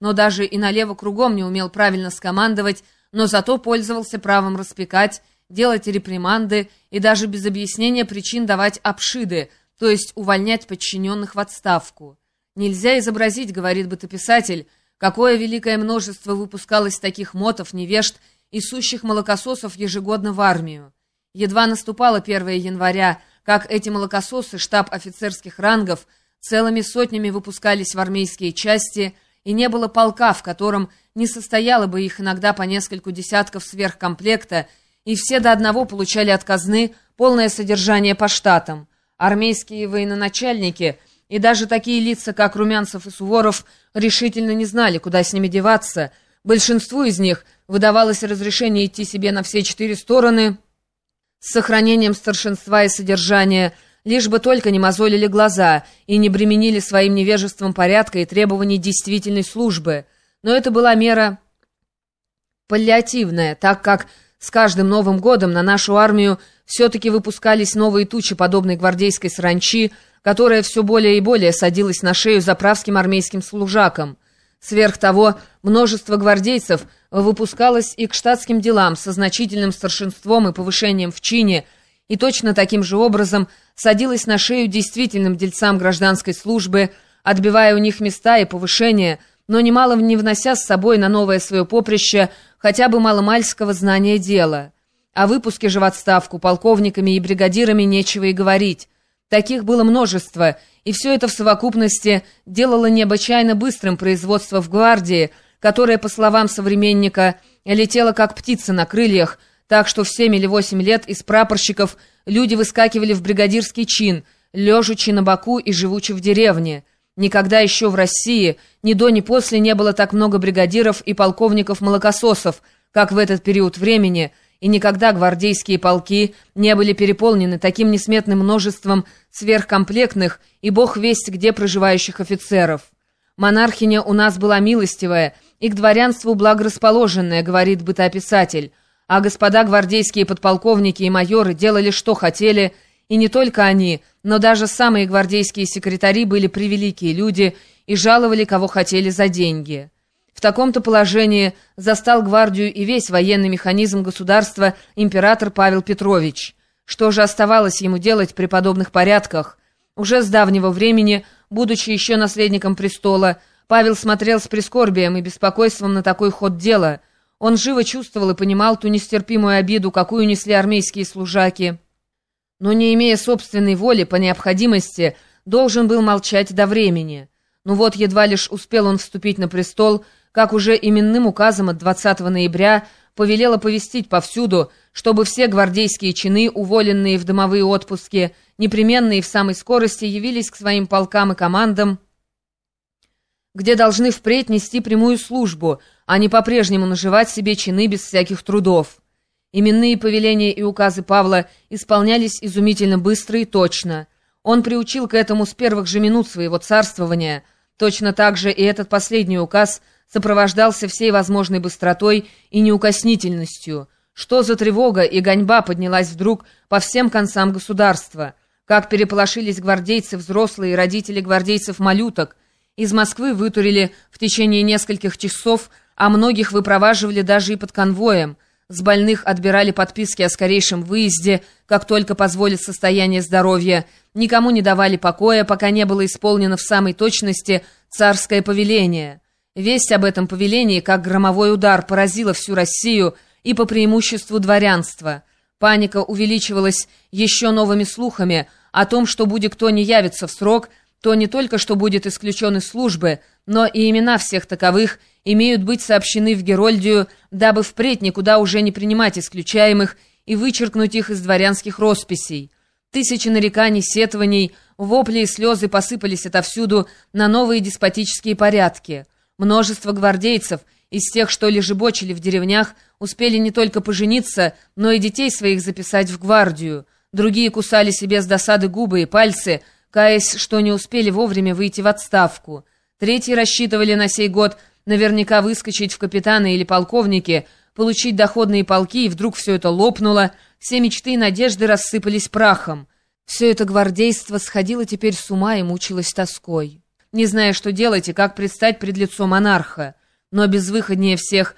но даже и налево кругом не умел правильно скомандовать, но зато пользовался правом распекать, делать реприманды и даже без объяснения причин давать обшиды, то есть увольнять подчиненных в отставку. «Нельзя изобразить, — говорит бытописатель, — какое великое множество выпускалось таких мотов, невежд и сущих молокососов ежегодно в армию. Едва наступало 1 января, как эти молокососы, штаб офицерских рангов, целыми сотнями выпускались в армейские части, и не было полка, в котором не состояло бы их иногда по нескольку десятков сверхкомплекта, и все до одного получали от казны полное содержание по штатам. Армейские военачальники и даже такие лица, как Румянцев и Суворов, решительно не знали, куда с ними деваться. Большинству из них выдавалось разрешение идти себе на все 4 стороны с сохранением старшинства и содержания, лишь бы только не мозолили глаза и не бременили своим невежеством порядка и требований действительной службы. Но это была мера паллиативная, так как с каждым Новым годом на нашу армию все-таки выпускались новые тучи подобной гвардейской саранчи, которая все более и более садилась на шею заправским армейским служакам. Сверх того, множество гвардейцев выпускалось и к штатским делам со значительным старшинством и повышением в чине, и точно таким же образом садилось на шею действительным дельцам гражданской службы, отбивая у них места и повышения, но немало не внося с собой на новое свое поприще хотя бы маломальского знания дела. О выпуске же в отставку полковниками и бригадирами нечего и говорить. Таких было множество, и все это в совокупности делало необычайно быстрым производство в гвардии, которое, по словам современника, летело как птица на крыльях, так что в 7 или 8 лет из прапорщиков люди выскакивали в бригадирский чин, лежачи на боку и живучи в деревне. Никогда еще в России ни до, ни после не было так много бригадиров и полковников-молокососов, как в этот период времени, и никогда гвардейские полки не были переполнены таким несметным множеством сверхкомплектных и бог весть где проживающих офицеров. Монархиня у нас была милостивая и к дворянству благорасположенная, говорит бытописатель, а господа гвардейские подполковники и майоры делали что хотели, и не только они, но даже самые гвардейские секретари были превеликие люди и жаловали кого хотели за деньги. В таком-то положении застал гвардию и весь военный механизм государства император Павел Петрович. Что же оставалось ему делать при подобных порядках? Уже с давнего времени, будучи еще наследником престола, Павел смотрел с прискорбием и беспокойством на такой ход дела. Он живо чувствовал и понимал ту нестерпимую обиду, какую несли армейские служаки, но, не имея собственной воли, по необходимости, должен был молчать до времени. Ну вот, едва лишь успел он вступить на престол, как уже именным указом от 20 ноября повелел оповестить повсюду, чтобы все гвардейские чины, уволенные в домовые отпуски, непременно и в самой скорости явились к своим полкам и командам, где должны впредь нести прямую службу, а не по-прежнему наживать себе чины без всяких трудов. Именные повеления и указы Павла исполнялись изумительно быстро и точно. Он приучил к этому с первых же минут своего царствования. Точно так же и этот последний указ сопровождался всей возможной быстротой и неукоснительностью. Что за тревога и гоньба поднялась вдруг по всем концам государства? Как переполошились гвардейцы взрослые и родители гвардейцев-малюток. Из Москвы вытурили в течение нескольких часов, а многих выпроваживали даже и под конвоем. С больных отбирали подписки о скорейшем выезде, как только позволит состояние здоровья. Никому не давали покоя, пока не было исполнено в самой точности царское повеление. Весть об этом повелении, как громовой удар, поразила всю Россию и по преимуществу дворянство. Паника увеличивалась еще новыми слухами о том, что будь кто не явится в срок, то не только что будет исключен из службы, но и имена всех таковых имеют быть сообщены в Герольдию, дабы впредь никуда уже не принимать исключаемых и вычеркнуть их из дворянских росписей. Тысячи нареканий, сетований, вопли и слезы посыпались отовсюду на новые деспотические порядки. Множество гвардейцев из тех, что лежебочили в деревнях, успели не только пожениться, но и детей своих записать в гвардию. Другие кусали себе с досады губы и пальцы, каясь, что не успели вовремя выйти в отставку. Третьи рассчитывали на сей год наверняка выскочить в капитаны или полковники, получить доходные полки, и вдруг все это лопнуло, все мечты и надежды рассыпались прахом. Все это гвардейство сходило теперь с ума и мучилось тоской. не зная, что делать и как предстать пред лицом монарха. Но безвыходнее всех